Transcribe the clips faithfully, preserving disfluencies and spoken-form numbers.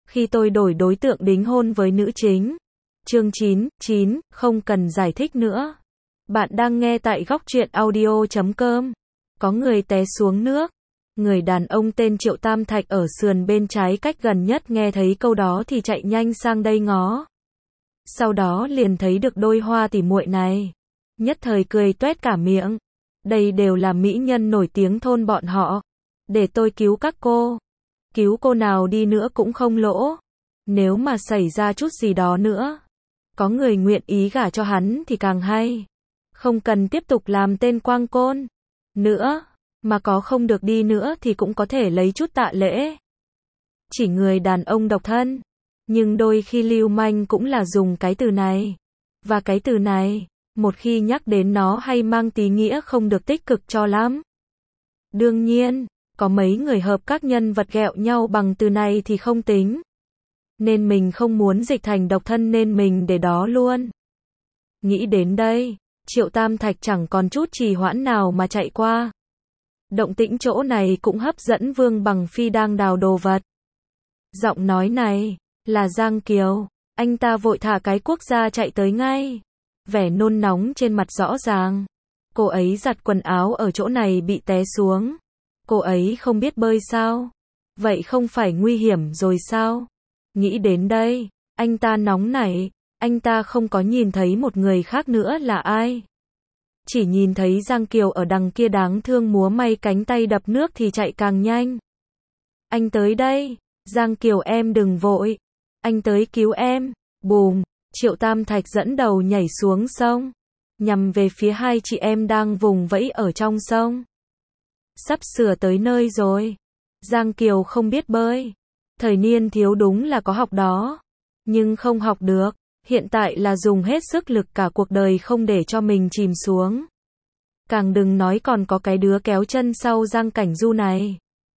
Khi tôi đổi đối tượng đính hôn với nữ chính. Chương chín, chín, không cần giải thích nữa. Bạn đang nghe tại góc truyện audio chấm com. Có người té xuống nước. Người đàn ông tên Triệu Tam Thạch ở sườn bên trái cách gần nhất nghe thấy câu đó thì chạy nhanh sang đây ngó. Sau đó liền thấy được đôi hoa tỉ muội này. Nhất thời cười toét cả miệng. Đây đều là mỹ nhân nổi tiếng thôn bọn họ. Để tôi cứu các cô. Cứu cô nào đi nữa cũng không lỗ. Nếu mà xảy ra chút gì đó nữa, có người nguyện ý gả cho hắn thì càng hay. Không cần tiếp tục làm tên quang côn nữa, mà có không được đi nữa thì cũng có thể lấy chút tạ lễ. Chỉ người đàn ông độc thân, nhưng đôi khi lưu manh cũng là dùng cái từ này. Và cái từ này, một khi nhắc đến nó hay mang tí nghĩa không được tích cực cho lắm. Đương nhiên, có mấy người hợp các nhân vật ghẹo nhau bằng từ này thì không tính. Nên mình không muốn dịch thành độc thân nên mình để đó luôn. Nghĩ đến đây, Triệu Tam Thạch chẳng còn chút trì hoãn nào mà chạy qua. Động tĩnh chỗ này cũng hấp dẫn Vương Bằng Phi đang đào đồ vật. Giọng nói này, là Giang Kiều. Anh ta vội thả cái cuốc ra chạy tới ngay. Vẻ nôn nóng trên mặt rõ ràng. Cô ấy giặt quần áo ở chỗ này bị té xuống. Cô ấy không biết bơi sao? Vậy không phải nguy hiểm rồi sao? Nghĩ đến đây, anh ta nóng nảy, anh ta không có nhìn thấy một người khác nữa là ai. Chỉ nhìn thấy Giang Kiều ở đằng kia đáng thương múa may cánh tay đập nước thì chạy càng nhanh. Anh tới đây, Giang Kiều em đừng vội. Anh tới cứu em, bùm, Triệu Tam Thạch dẫn đầu nhảy xuống sông. Nhằm về phía hai chị em đang vùng vẫy ở trong sông. Sắp sửa tới nơi rồi. Giang Kiều không biết bơi. Thời niên thiếu đúng là có học đó. Nhưng không học được. Hiện tại là dùng hết sức lực cả cuộc đời không để cho mình chìm xuống. Càng đừng nói còn có cái đứa kéo chân sau Giang Cảnh Du này.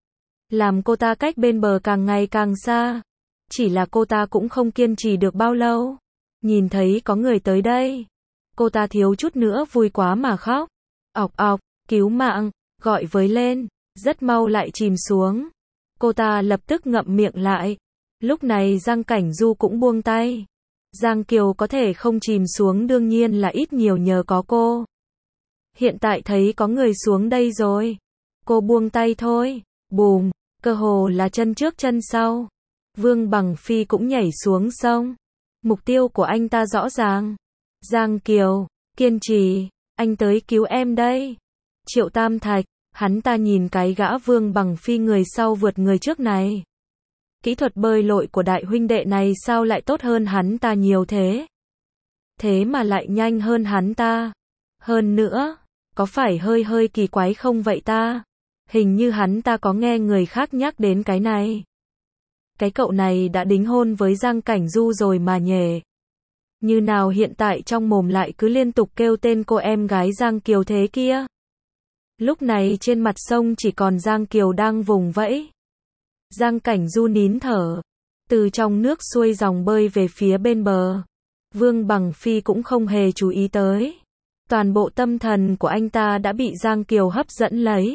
Làm cô ta cách bên bờ càng ngày càng xa. Chỉ là cô ta cũng không kiên trì được bao lâu. Nhìn thấy có người tới đây. Cô ta thiếu chút nữa vui quá mà khóc. Ọc ọc, cứu mạng, gọi với lên. Rất mau lại chìm xuống. Cô ta lập tức ngậm miệng lại. Lúc này Giang Cảnh Du cũng buông tay. Giang Kiều có thể không chìm xuống đương nhiên là ít nhiều nhờ có cô. Hiện tại thấy có người xuống đây rồi. Cô buông tay thôi. Bùm, cơ hồ là chân trước chân sau. Vương Bằng Phi cũng nhảy xuống sông. Mục tiêu của anh ta rõ ràng. Giang Kiều, kiên trì, anh tới cứu em đây. Triệu Tam Thạch, hắn ta nhìn cái gã Vương Bằng Phi người sau vượt người trước này. Kỹ thuật bơi lội của đại huynh đệ này sao lại tốt hơn hắn ta nhiều thế? Thế mà lại nhanh hơn hắn ta. Hơn nữa, có phải hơi hơi kỳ quái không vậy ta? Hình như hắn ta có nghe người khác nhắc đến cái này. Cái cậu này đã đính hôn với Giang Cảnh Du rồi mà nhỉ? Như nào hiện tại trong mồm lại cứ liên tục kêu tên cô em gái Giang Kiều thế kia? Lúc này trên mặt sông chỉ còn Giang Kiều đang vùng vẫy. Giang Cảnh Du nín thở. Từ trong nước xuôi dòng bơi về phía bên bờ. Vương Bằng Phi cũng không hề chú ý tới. Toàn bộ tâm thần của anh ta đã bị Giang Kiều hấp dẫn lấy.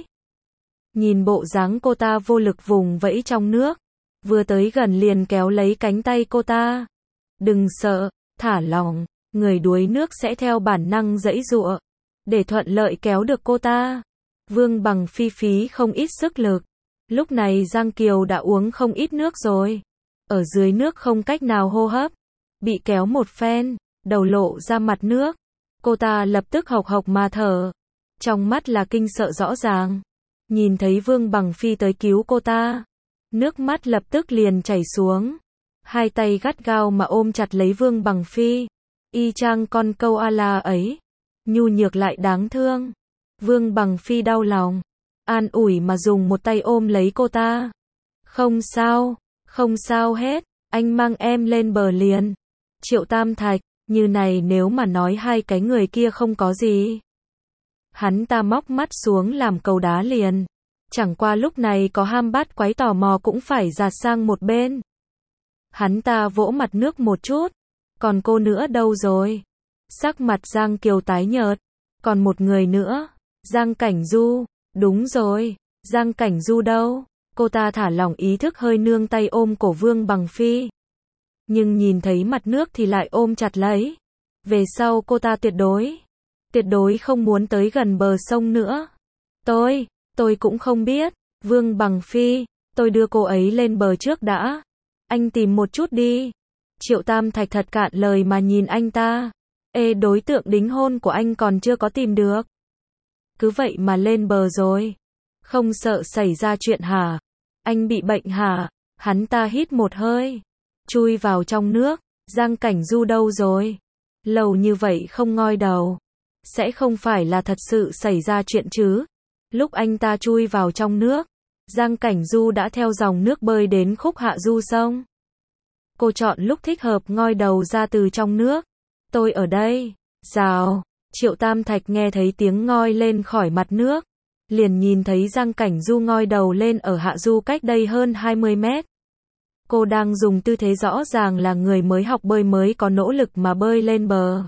Nhìn bộ dáng cô ta vô lực vùng vẫy trong nước. Vừa tới gần liền kéo lấy cánh tay cô ta. Đừng sợ, thả lỏng. Người đuối nước sẽ theo bản năng giãy giụa. Để thuận lợi kéo được cô ta. Vương Bằng Phi phí không ít sức lực. Lúc này Giang Kiều đã uống không ít nước rồi. Ở dưới nước không cách nào hô hấp. Bị kéo một phen, đầu lộ ra mặt nước. Cô ta lập tức hộc hộc mà thở. Trong mắt là kinh sợ rõ ràng. Nhìn thấy Vương Bằng Phi tới cứu cô ta. Nước mắt lập tức liền chảy xuống. Hai tay gắt gao mà ôm chặt lấy Vương Bằng Phi. Y chang con câu a la ấy. Nhu nhược lại đáng thương. Vương Bằng Phi đau lòng. An ủi mà dùng một tay ôm lấy cô ta. Không sao, không sao hết, anh mang em lên bờ liền. Triệu Tam Thạch, như này nếu mà nói hai cái người kia không có gì. Hắn ta móc mắt xuống làm cầu đá liền. Chẳng qua lúc này có ham bát quái tò mò cũng phải dạt sang một bên. Hắn ta vỗ mặt nước một chút. Còn cô nữa đâu rồi? Sắc mặt Giang Kiều tái nhợt. Còn một người nữa. Giang Cảnh Du. Đúng rồi, Giang Cảnh Du đâu? Cô ta thả lỏng ý thức hơi nương tay ôm cổ Vương Bằng Phi. Nhưng nhìn thấy mặt nước thì lại ôm chặt lấy. Về sau cô ta tuyệt đối, tuyệt đối không muốn tới gần bờ sông nữa. Tôi, tôi cũng không biết. Vương Bằng Phi, tôi đưa cô ấy lên bờ trước đã. Anh tìm một chút đi. Triệu Tam Thạch thật cạn lời mà nhìn anh ta. Ê, đối tượng đính hôn của anh còn chưa có tìm được. Cứ vậy mà lên bờ rồi. Không sợ xảy ra chuyện hả? Anh bị bệnh hả? Hắn ta hít một hơi, chui vào trong nước. Giang Cảnh Du đâu rồi? Lâu như vậy không ngoi đầu. Sẽ không phải là thật sự xảy ra chuyện chứ? Lúc anh ta chui vào trong nước, Giang Cảnh Du đã theo dòng nước bơi đến khúc hạ du sông. Cô chọn lúc thích hợp ngoi đầu ra từ trong nước. Tôi ở đây. Rào. Triệu Tam Thạch nghe thấy tiếng ngoi lên khỏi mặt nước. Liền nhìn thấy Giang Cảnh Du ngoi đầu lên ở hạ du cách đây hơn hai mươi mét. Cô đang dùng tư thế rõ ràng là người mới học bơi mới có nỗ lực mà bơi lên bờ.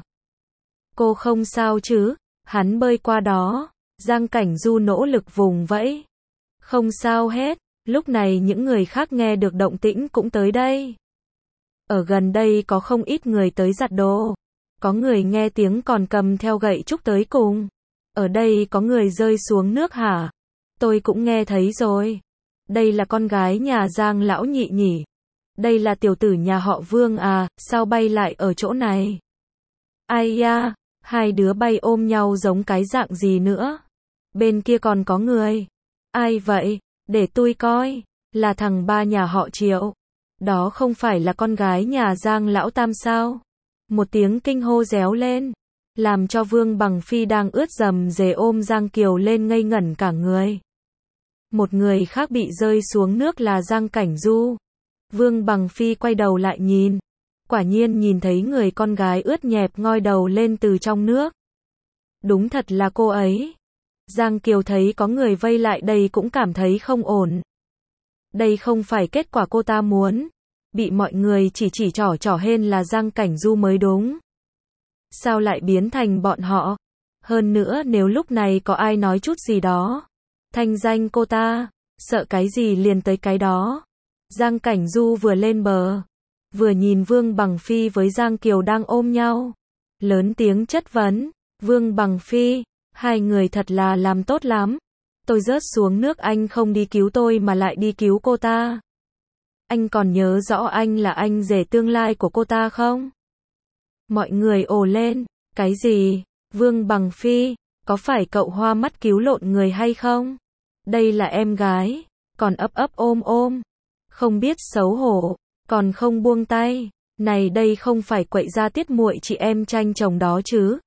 Cô không sao chứ? Hắn bơi qua đó. Giang Cảnh Du nỗ lực vùng vẫy. Không sao hết. Lúc này những người khác nghe được động tĩnh cũng tới đây. Ở gần đây có không ít người tới giặt đồ. Có người nghe tiếng còn cầm theo gậy trúc tới cùng. Ở đây có người rơi xuống nước hả? Tôi cũng nghe thấy rồi. Đây là con gái nhà Giang lão nhị nhỉ? Đây là tiểu tử nhà họ Vương à, sao bay lại ở chỗ này? Ai da, hai đứa bay ôm nhau giống cái dạng gì nữa? Bên kia còn có người. Ai vậy? Để tôi coi. Là thằng ba nhà họ Triệu. Đó không phải là con gái nhà Giang lão tam sao? Một tiếng kinh hô réo lên, làm cho Vương Bằng Phi đang ướt dầm dề ôm Giang Kiều lên ngây ngẩn cả người. Một người khác bị rơi xuống nước là Giang Cảnh Du. Vương Bằng Phi quay đầu lại nhìn. Quả nhiên nhìn thấy người con gái ướt nhẹp ngoi đầu lên từ trong nước. Đúng thật là cô ấy. Giang Kiều thấy có người vây lại đây cũng cảm thấy không ổn. Đây không phải kết quả cô ta muốn. Bị mọi người chỉ chỉ trỏ trỏ hên là Giang Cảnh Du mới đúng. Sao lại biến thành bọn họ? Hơn nữa nếu lúc này có ai nói chút gì đó. Thanh danh cô ta, sợ cái gì liền tới cái đó. Giang Cảnh Du vừa lên bờ, vừa nhìn Vương Bằng Phi với Giang Kiều đang ôm nhau. Lớn tiếng chất vấn, Vương Bằng Phi, hai người thật là làm tốt lắm. Tôi rớt xuống nước anh không đi cứu tôi mà lại đi cứu cô ta. Anh còn nhớ rõ anh là anh rể tương lai của cô ta không? Mọi người ồ lên, cái gì? Vương Bằng Phi, có phải cậu hoa mắt cứu lộn người hay không? Đây là em gái, còn ấp ấp ôm ôm. Không biết xấu hổ, còn không buông tay. Này đây không phải quậy ra tiết muội chị em tranh chồng đó chứ?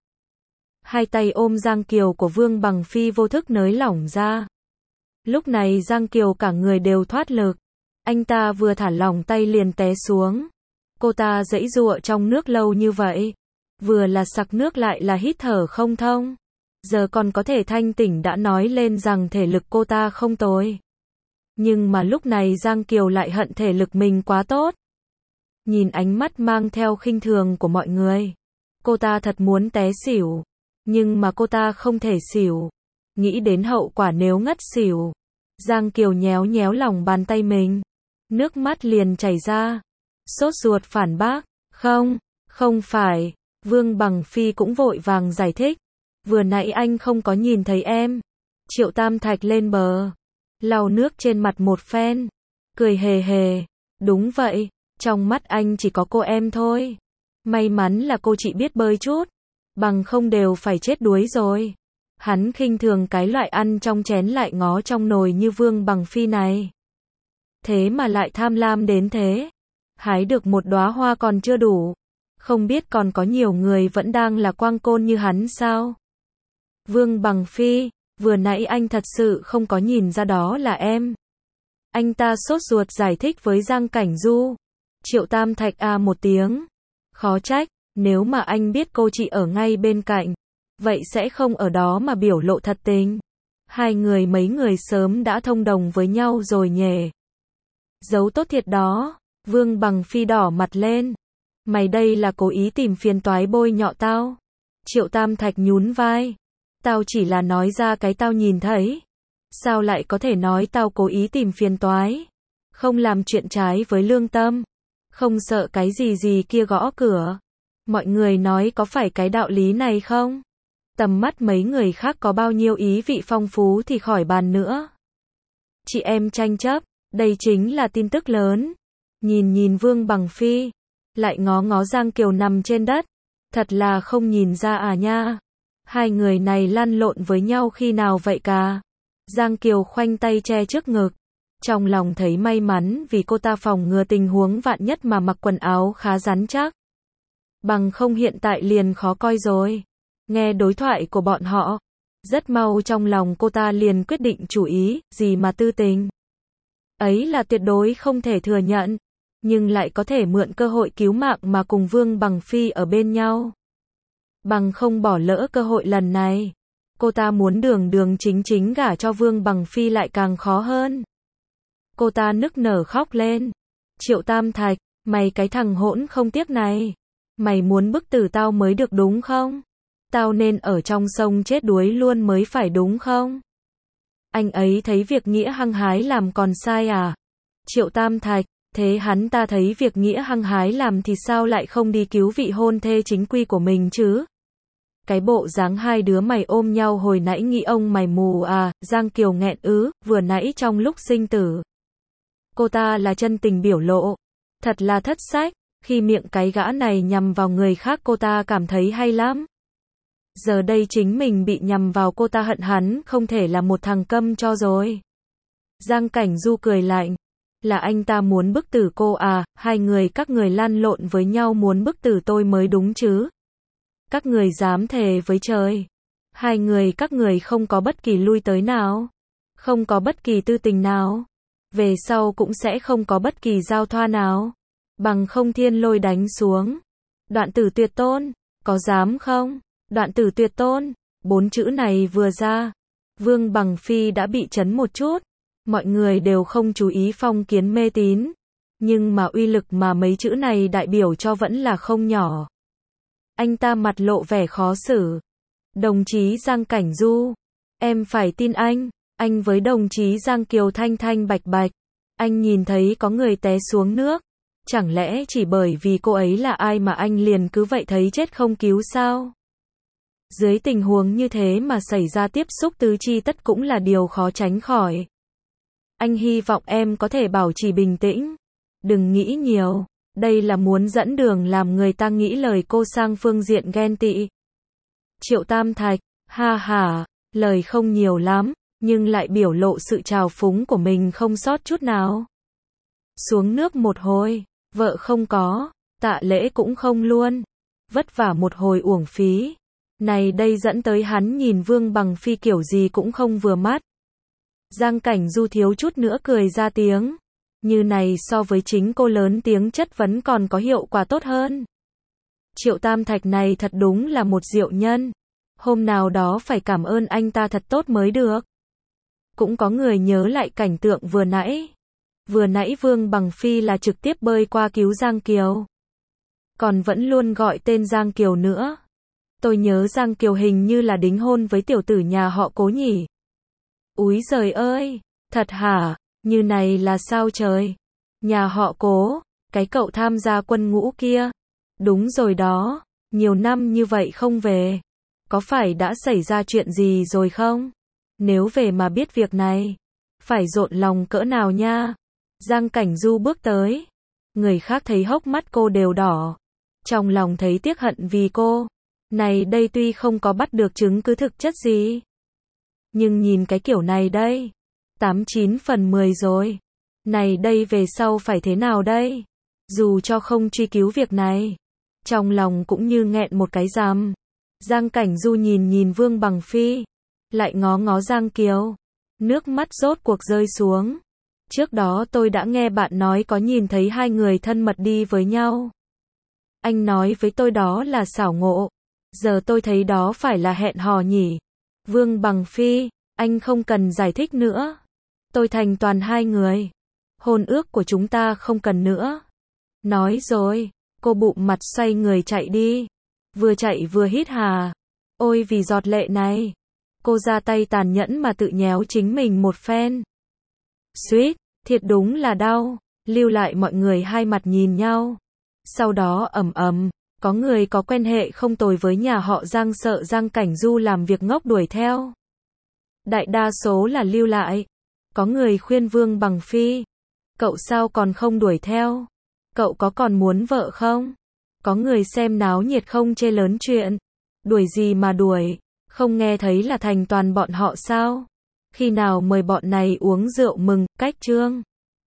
Hai tay ôm Giang Kiều của Vương Bằng Phi vô thức nới lỏng ra. Lúc này Giang Kiều cả người đều thoát lực. Anh ta vừa thả lỏng tay liền té xuống. Cô ta giãy giụa trong nước lâu như vậy. Vừa là sặc nước lại là hít thở không thông. Giờ còn có thể thanh tỉnh đã nói lên rằng thể lực cô ta không tồi. Nhưng mà lúc này Giang Kiều lại hận thể lực mình quá tốt. Nhìn ánh mắt mang theo khinh thường của mọi người. Cô ta thật muốn té xỉu. Nhưng mà cô ta không thể xỉu. Nghĩ đến hậu quả nếu ngất xỉu. Giang Kiều nhéo nhéo lòng bàn tay mình. Nước mắt liền chảy ra. Sốt ruột phản bác. Không, không phải. Vương Bằng Phi cũng vội vàng giải thích. Vừa nãy anh không có nhìn thấy em. Triệu Tam Thạch lên bờ. Lau nước trên mặt một phen. Cười hề hề. Đúng vậy. Trong mắt anh chỉ có cô em thôi. May mắn là cô chị biết bơi chút. Bằng không đều phải chết đuối rồi. Hắn khinh thường cái loại ăn trong chén lại ngó trong nồi như Vương Bằng Phi này. Thế mà lại tham lam đến thế. Hái được một đóa hoa còn chưa đủ. Không biết còn có nhiều người vẫn đang là quang côn như hắn sao? Vương Bằng Phi, vừa nãy anh thật sự không có nhìn ra đó là em. Anh ta sốt ruột giải thích với Giang Cảnh Du. Triệu Tam Thạch a một tiếng. Khó trách, nếu mà anh biết cô chị ở ngay bên cạnh, vậy sẽ không ở đó mà biểu lộ thật tình. Hai người mấy người sớm đã thông đồng với nhau rồi nhỉ. Giấu tốt thiệt đó. Vương Bằng Phi đỏ mặt lên. Mày đây là cố ý tìm phiền toái bôi nhọ tao. Triệu Tam Thạch nhún vai. Tao chỉ là nói ra cái tao nhìn thấy. Sao lại có thể nói tao cố ý tìm phiền toái? Không làm chuyện trái với lương tâm. Không sợ cái gì gì kia gõ cửa. Mọi người nói có phải cái đạo lý này không? Tầm mắt mấy người khác có bao nhiêu ý vị phong phú thì khỏi bàn nữa. Chị em tranh chấp, đây chính là tin tức lớn. Nhìn nhìn Vương Bằng Phi, lại ngó ngó Giang Kiều nằm trên đất. Thật là không nhìn ra à nha. Hai người này lăn lộn với nhau khi nào vậy cả? Giang Kiều khoanh tay che trước ngực. Trong lòng thấy may mắn vì cô ta phòng ngừa tình huống vạn nhất mà mặc quần áo khá rắn chắc. Bằng không hiện tại liền khó coi rồi. Nghe đối thoại của bọn họ, rất mau trong lòng cô ta liền quyết định chủ ý, gì mà tư tình. Ấy là tuyệt đối không thể thừa nhận, nhưng lại có thể mượn cơ hội cứu mạng mà cùng Vương Bằng Phi ở bên nhau. Bằng không bỏ lỡ cơ hội lần này, cô ta muốn đường đường chính chính gả cho Vương Bằng Phi lại càng khó hơn. Cô ta nức nở khóc lên. Triệu Tam Thạch, mày cái thằng hỗn không tiếc này. Mày muốn bức tử tao mới được đúng không? Tao nên ở trong sông chết đuối luôn mới phải đúng không? Anh ấy thấy việc nghĩa hăng hái làm còn sai à? Triệu Tam Thạch, thế hắn ta thấy việc nghĩa hăng hái làm thì sao lại không đi cứu vị hôn thê chính quy của mình chứ? Cái bộ dáng hai đứa mày ôm nhau hồi nãy nghĩ ông mày mù à? Giang Kiều nghẹn ứ, vừa nãy trong lúc sinh tử. Cô ta là chân tình biểu lộ. Thật là thất sách, khi miệng cái gã này nhằm vào người khác cô ta cảm thấy hay lắm. Giờ đây chính mình bị nhằm vào cô ta hận hắn không thể là một thằng câm cho rồi. Giang Cảnh Du cười lạnh. Là anh ta muốn bức tử cô à? Hai người các người lăn lộn với nhau muốn bức tử tôi mới đúng chứ? Các người dám thề với trời. Hai người các người không có bất kỳ lui tới nào. Không có bất kỳ tư tình nào. Về sau cũng sẽ không có bất kỳ giao thoa nào. Bằng không thiên lôi đánh xuống. Đoạn tử tuyệt tôn. Có dám không? Đoạn tử tuyệt tôn. Bốn chữ này vừa ra. Vương Bằng Phi đã bị chấn một chút. Mọi người đều không chú ý phong kiến mê tín. Nhưng mà uy lực mà mấy chữ này đại biểu cho vẫn là không nhỏ. Anh ta mặt lộ vẻ khó xử. Đồng chí Giang Cảnh Du. Em phải tin anh. Anh với đồng chí Giang Kiều thanh thanh bạch bạch. Anh nhìn thấy có người té xuống nước. Chẳng lẽ chỉ bởi vì cô ấy là ai mà anh liền cứ vậy thấy chết không cứu sao? Dưới tình huống như thế mà xảy ra tiếp xúc tứ chi tất cũng là điều khó tránh khỏi. Anh hy vọng em có thể bảo trì bình tĩnh. Đừng nghĩ nhiều. Đây là muốn dẫn đường làm người ta nghĩ lời cô sang phương diện ghen tị. Triệu Tam Thạch, ha ha, lời không nhiều lắm, nhưng lại biểu lộ sự trào phúng của mình không sót chút nào. Xuống nước một hồi, vợ không có, tạ lễ cũng không luôn. Vất vả một hồi uổng phí. Này đây dẫn tới hắn nhìn Vương Bằng Phi kiểu gì cũng không vừa mắt. Giang Cảnh Du thiếu chút nữa cười ra tiếng. Như này so với chính cô lớn tiếng chất vấn còn có hiệu quả tốt hơn. Triệu Tam Thạch này thật đúng là một diệu nhân. Hôm nào đó phải cảm ơn anh ta thật tốt mới được. Cũng có người nhớ lại cảnh tượng vừa nãy. Vừa nãy Vương Bằng Phi là trực tiếp bơi qua cứu Giang Kiều. Còn vẫn luôn gọi tên Giang Kiều nữa. Tôi nhớ Giang Kiều hình như là đính hôn với tiểu tử nhà họ Cố nhỉ. Úi giời ơi, thật hả, như này là sao trời? Nhà họ Cố, cái cậu tham gia quân ngũ kia. Đúng rồi đó, nhiều năm như vậy không về. Có phải đã xảy ra chuyện gì rồi không? Nếu về mà biết việc này, phải rộn lòng cỡ nào nha. Giang Cảnh Du bước tới. Người khác thấy hốc mắt cô đều đỏ. Trong lòng thấy tiếc hận vì cô. Này đây tuy không có bắt được chứng cứ thực chất gì. Nhưng nhìn cái kiểu này đây. Tám chín phần mười rồi. Này đây về sau phải thế nào đây? Dù cho không truy cứu việc này. Trong lòng cũng như nghẹn một cái rằm. Giang Cảnh Du nhìn nhìn Vương Bằng Phi. Lại ngó ngó Giang Kiều. Nước mắt rốt cuộc rơi xuống. Trước đó tôi đã nghe bạn nói có nhìn thấy hai người thân mật đi với nhau. Anh nói với tôi đó là xảo ngộ. Giờ tôi thấy đó phải là hẹn hò nhỉ. Vương Bằng Phi, anh không cần giải thích nữa. Tôi thành toàn hai người. Hôn ước của chúng ta không cần nữa. Nói rồi, cô bụng mặt xoay người chạy đi. Vừa chạy vừa hít hà. Ôi vì giọt lệ này. Cô ra tay tàn nhẫn mà tự nhéo chính mình một phen. Suýt, thiệt đúng là đau. Lưu lại mọi người hai mặt nhìn nhau. Sau đó ầm ầm, có người có quen hệ không tồi với nhà họ Giang sợ Giang Cảnh Du làm việc ngốc đuổi theo. Đại đa số là lưu lại. Có người khuyên Vương Bằng Phi. Cậu sao còn không đuổi theo? Cậu có còn muốn vợ không? Có người xem náo nhiệt không chê lớn chuyện. Đuổi gì mà đuổi? Không nghe thấy là thành toàn bọn họ sao? Khi nào mời bọn này uống rượu mừng, cách trương.